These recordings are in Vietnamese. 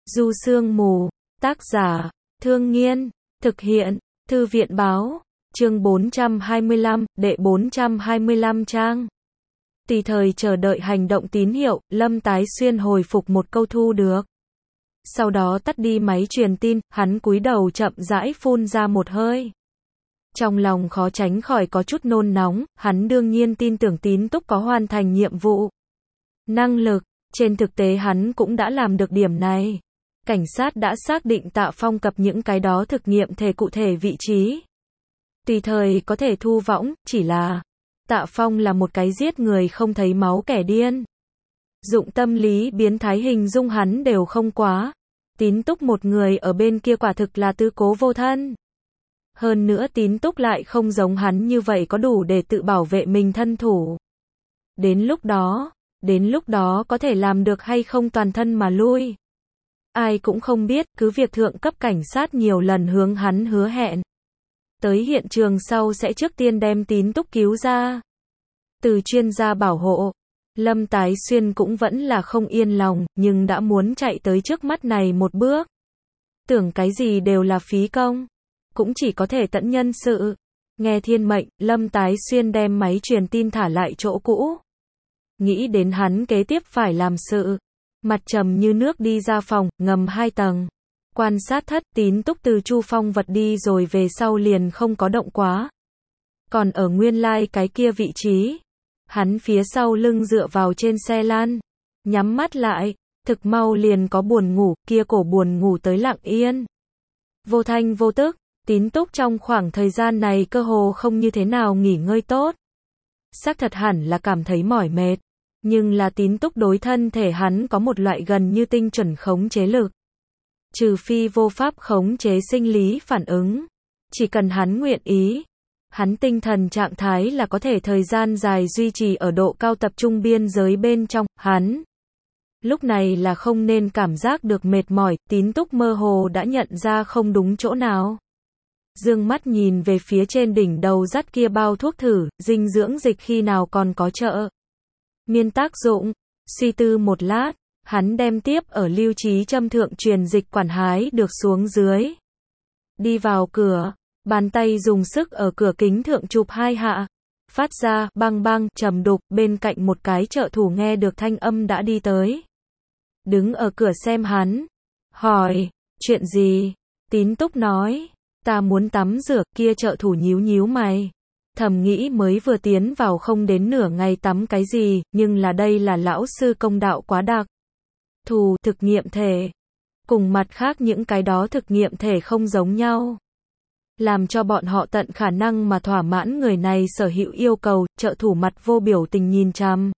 Du Sương Mù, tác giả, Thương Nghiên, thực hiện, Thư viện báo, chương 425, đệ 425 trang. Tùy thời chờ đợi hành động tín hiệu, Lâm Tái Xuyên hồi phục một câu thu được. Sau đó tắt đi máy truyền tin, hắn cúi đầu chậm rãi phun ra một hơi. Trong lòng khó tránh khỏi có chút nôn nóng, hắn đương nhiên tin tưởng Tín Túc có hoàn thành nhiệm vụ. Năng lực, trên thực tế hắn cũng đã làm được điểm này. Cảnh sát đã xác định Tạ Phong cập những cái đó thực nghiệm thể cụ thể vị trí. Tùy thời có thể thu võng, chỉ là Tạ Phong là một cái giết người không thấy máu kẻ điên. Dụng tâm lý biến thái hình dung hắn đều không quá. Tín Túc một người ở bên kia quả thực là tứ cố vô thân. Hơn nữa Tín Túc lại không giống hắn như vậy có đủ để tự bảo vệ mình thân thủ. Đến lúc đó có thể làm được hay không toàn thân mà lui. Ai cũng không biết, cứ việc thượng cấp cảnh sát nhiều lần hướng hắn hứa hẹn. Tới hiện trường sau sẽ trước tiên đem Tín Túc cứu ra. Từ chuyên gia bảo hộ, Lâm Tái Xuyên cũng vẫn là không yên lòng, nhưng đã muốn chạy tới trước mắt này một bước. Tưởng cái gì đều là phí công. Cũng chỉ có thể tận nhân sự. Nghe thiên mệnh, Lâm Tái Xuyên đem máy truyền tin thả lại chỗ cũ. Nghĩ đến hắn kế tiếp phải làm sự. Mặt trầm như nước đi ra phòng, ngầm 2 tầng. Quan sát thất, Tín Túc từ Chu Phong vật đi rồi về sau liền không có động quá. Còn ở nguyên lai cái kia vị trí. Hắn phía sau lưng dựa vào trên xe lan. Nhắm mắt lại, thực mau liền có buồn ngủ, kia cổ buồn ngủ tới lặng yên. Vô thanh vô tức, Tín Túc trong khoảng thời gian này cơ hồ không như thế nào nghỉ ngơi tốt. Xác thật hẳn là cảm thấy mỏi mệt. Nhưng là Tín Túc đối thân thể hắn có một loại gần như tinh chuẩn khống chế lực. Trừ phi vô pháp khống chế sinh lý phản ứng. Chỉ cần hắn nguyện ý. Hắn tinh thần trạng thái là có thể thời gian dài duy trì ở độ cao tập trung biên giới bên trong. Hắn lúc này là không nên cảm giác được mệt mỏi. Tín Túc mơ hồ đã nhận ra không đúng chỗ nào. Dương mắt nhìn về phía trên đỉnh đầu dắt kia bao thuốc thử, dinh dưỡng dịch khi nào còn có trợ miên tác dụng. Suy tư một lát, hắn đem tiếp ở lưu trí châm thượng truyền dịch quản hái được xuống dưới. Đi vào cửa, bàn tay dùng sức ở cửa kính thượng chụp 2 hạ. Phát ra bang bang trầm đục, bên cạnh một cái trợ thủ nghe được thanh âm đã đi tới. Đứng ở cửa xem hắn. Hỏi, chuyện gì? Tín Túc nói, ta muốn tắm rửa. Kia trợ thủ nhíu nhíu mày. Thầm nghĩ mới vừa tiến vào không đến nửa ngày tắm cái gì, nhưng là đây là lão sư công đạo quá đặc thù, thực nghiệm thể. Cùng mặt khác những cái đó thực nghiệm thể không giống nhau. Làm cho bọn họ tận khả năng mà thỏa mãn người này sở hữu yêu cầu, trợ thủ mặt vô biểu tình nhìn chằm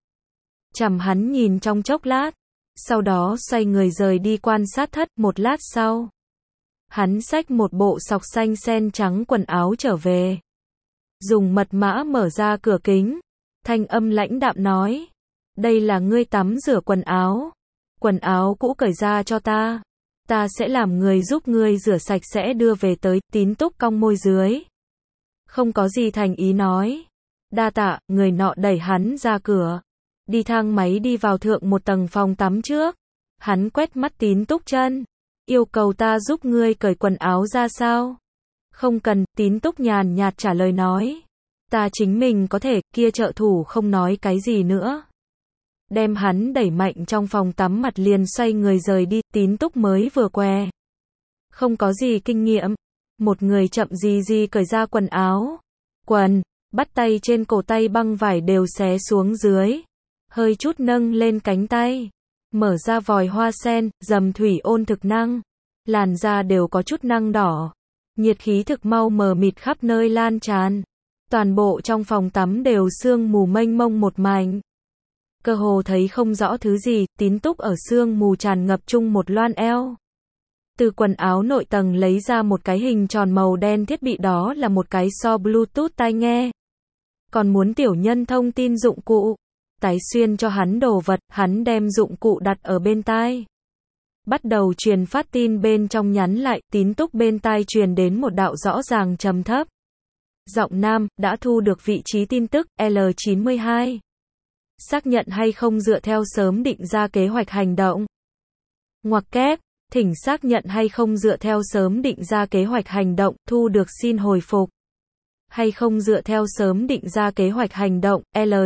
hắn nhìn trong chốc lát. Sau đó xoay người rời đi quan sát thất. Một lát sau, hắn xách một bộ sọc xanh sen trắng quần áo trở về. Dùng mật mã mở ra cửa kính. Thanh âm lãnh đạm nói. Đây là ngươi tắm rửa quần áo. Quần áo cũ cởi ra cho ta. Ta sẽ làm người giúp ngươi rửa sạch sẽ đưa về tới. Tín Túc cong môi dưới. Không có gì thành ý nói. Đa tạ, người nọ đẩy hắn ra cửa. Đi thang máy đi vào thượng một tầng phòng tắm trước. Hắn quét mắt Tín Túc chân. Yêu cầu ta giúp ngươi cởi quần áo ra sao? Không cần, Tín Túc nhàn nhạt trả lời nói. Ta chính mình có thể. Kia trợ thủ không nói cái gì nữa. Đem hắn đẩy mạnh trong phòng tắm mặt liền xoay người rời đi. Tín Túc mới vừa què. Không có gì kinh nghiệm. Một người chậm gì cởi ra quần áo. Quần, bắt tay trên cổ tay băng vải đều xé xuống dưới. Hơi chút nâng lên cánh tay. Mở ra vòi hoa sen, dầm thủy ôn thực năng. Làn da đều có chút năng đỏ. Nhiệt khí thực mau mờ mịt khắp nơi lan tràn. Toàn bộ trong phòng tắm đều sương mù mênh mông một mảnh. Cơ hồ thấy không rõ thứ gì. Tín Túc ở sương mù tràn ngập chung một loan eo. Từ quần áo nội tầng lấy ra một cái hình tròn màu đen thiết bị, đó là một cái so Bluetooth tai nghe. Còn muốn tiểu nhân thông tin dụng cụ. Tái Xuyên cho hắn đồ vật, hắn đem dụng cụ đặt ở bên tai. Bắt đầu truyền phát tin bên trong nhắn lại. Tín Túc bên tai truyền đến một đạo rõ ràng trầm thấp. Giọng nam, đã thu được vị trí tin tức, L92. Xác nhận hay không dựa theo sớm định ra kế hoạch hành động. Ngoặc kép, Thỉnh xác nhận hay không dựa theo sớm định ra kế hoạch hành động, thu được xin hồi phục. Hay không dựa theo sớm định ra kế hoạch hành động,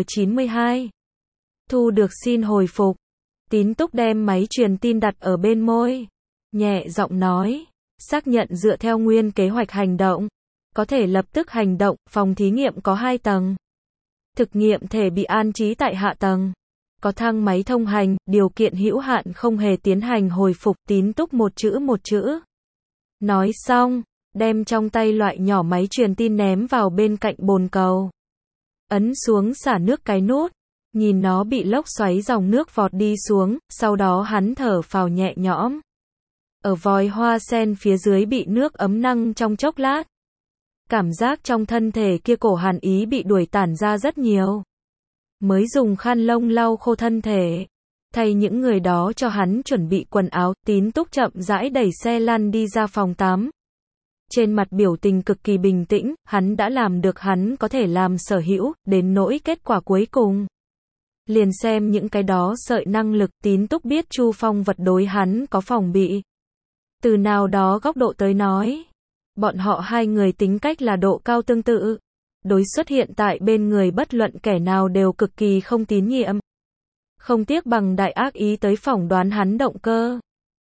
L92. Thu được xin hồi phục. Tín túc đem máy truyền tin đặt ở bên môi. Nhẹ giọng nói. Xác nhận dựa theo nguyên kế hoạch hành động. Có thể lập tức hành động, phòng thí nghiệm có 2 tầng. Thực nghiệm thể bị an trí tại hạ tầng. Có thang máy thông hành, điều kiện hữu hạn không hề tiến hành hồi phục. Tín túc một chữ. Nói xong, đem trong tay loại nhỏ máy truyền tin ném vào bên cạnh bồn cầu. Ấn xuống xả nước cái nút. Nhìn nó bị lốc xoáy dòng nước vọt đi xuống, sau đó hắn thở phào nhẹ nhõm. Ở vòi hoa sen phía dưới bị nước ấm năng trong chốc lát. Cảm giác trong thân thể kia cổ hàn ý bị đuổi tản ra rất nhiều. Mới dùng khăn lông lau khô thân thể. Thay những người đó cho hắn chuẩn bị quần áo, Tín túc chậm rãi đẩy xe lăn đi ra phòng tắm. Trên mặt biểu tình cực kỳ bình tĩnh, hắn đã làm được hắn có thể làm sở hữu, đến nỗi kết quả cuối cùng. Liền xem những cái đó sợi năng lực, Tín túc biết Chu Phong Vật đối hắn có phòng bị. Từ nào đó góc độ tới nói, bọn họ hai người tính cách là độ cao tương tự. Đối xuất hiện tại bên người bất luận kẻ nào đều cực kỳ không tín nhiệm. Không tiếc bằng đại ác ý tới phỏng đoán hắn động cơ.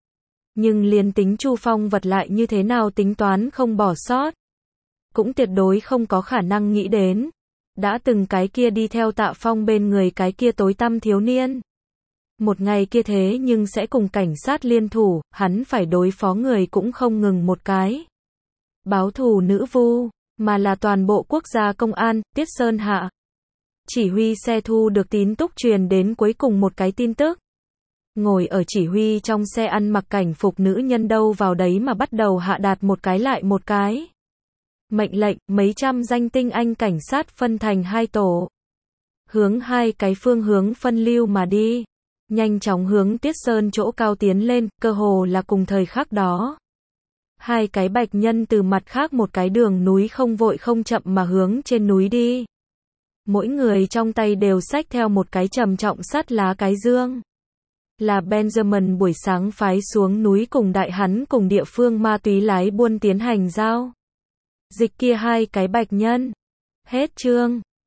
Nhưng liền tính Chu Phong Vật lại như thế nào tính toán không bỏ sót. Cũng tuyệt đối không có khả năng nghĩ đến. Đã từng cái kia đi theo Tạ Phong bên người cái kia tối tăm thiếu niên. Một ngày kia thế nhưng sẽ cùng cảnh sát liên thủ, hắn phải đối phó người cũng không ngừng một cái. Báo thù nữ vu, mà là toàn bộ quốc gia công an, Tiết Sơn Hạ. Chỉ huy xe thu được Tín túc truyền đến cuối cùng một cái tin tức. Ngồi ở chỉ huy trong xe ăn mặc cảnh phục nữ nhân đâu vào đấy mà bắt đầu hạ đạt một cái lại một cái. Mệnh lệnh, mấy trăm danh tinh anh cảnh sát phân thành 2 tổ. Hướng 2 cái phương hướng phân lưu mà đi. Nhanh chóng hướng Tiết Sơn chỗ cao tiến lên, cơ hồ là cùng thời khắc đó. 2 cái bạch nhân từ mặt khác một cái đường núi không vội không chậm mà hướng trên núi đi. Mỗi người trong tay đều xách theo một cái trầm trọng sắt lá cái dương. Là Benjamin buổi sáng phái xuống núi cùng đại hắn cùng địa phương ma túy lái buôn tiến hành giao dịch kia 2 cái bạch nhân. Hết chương.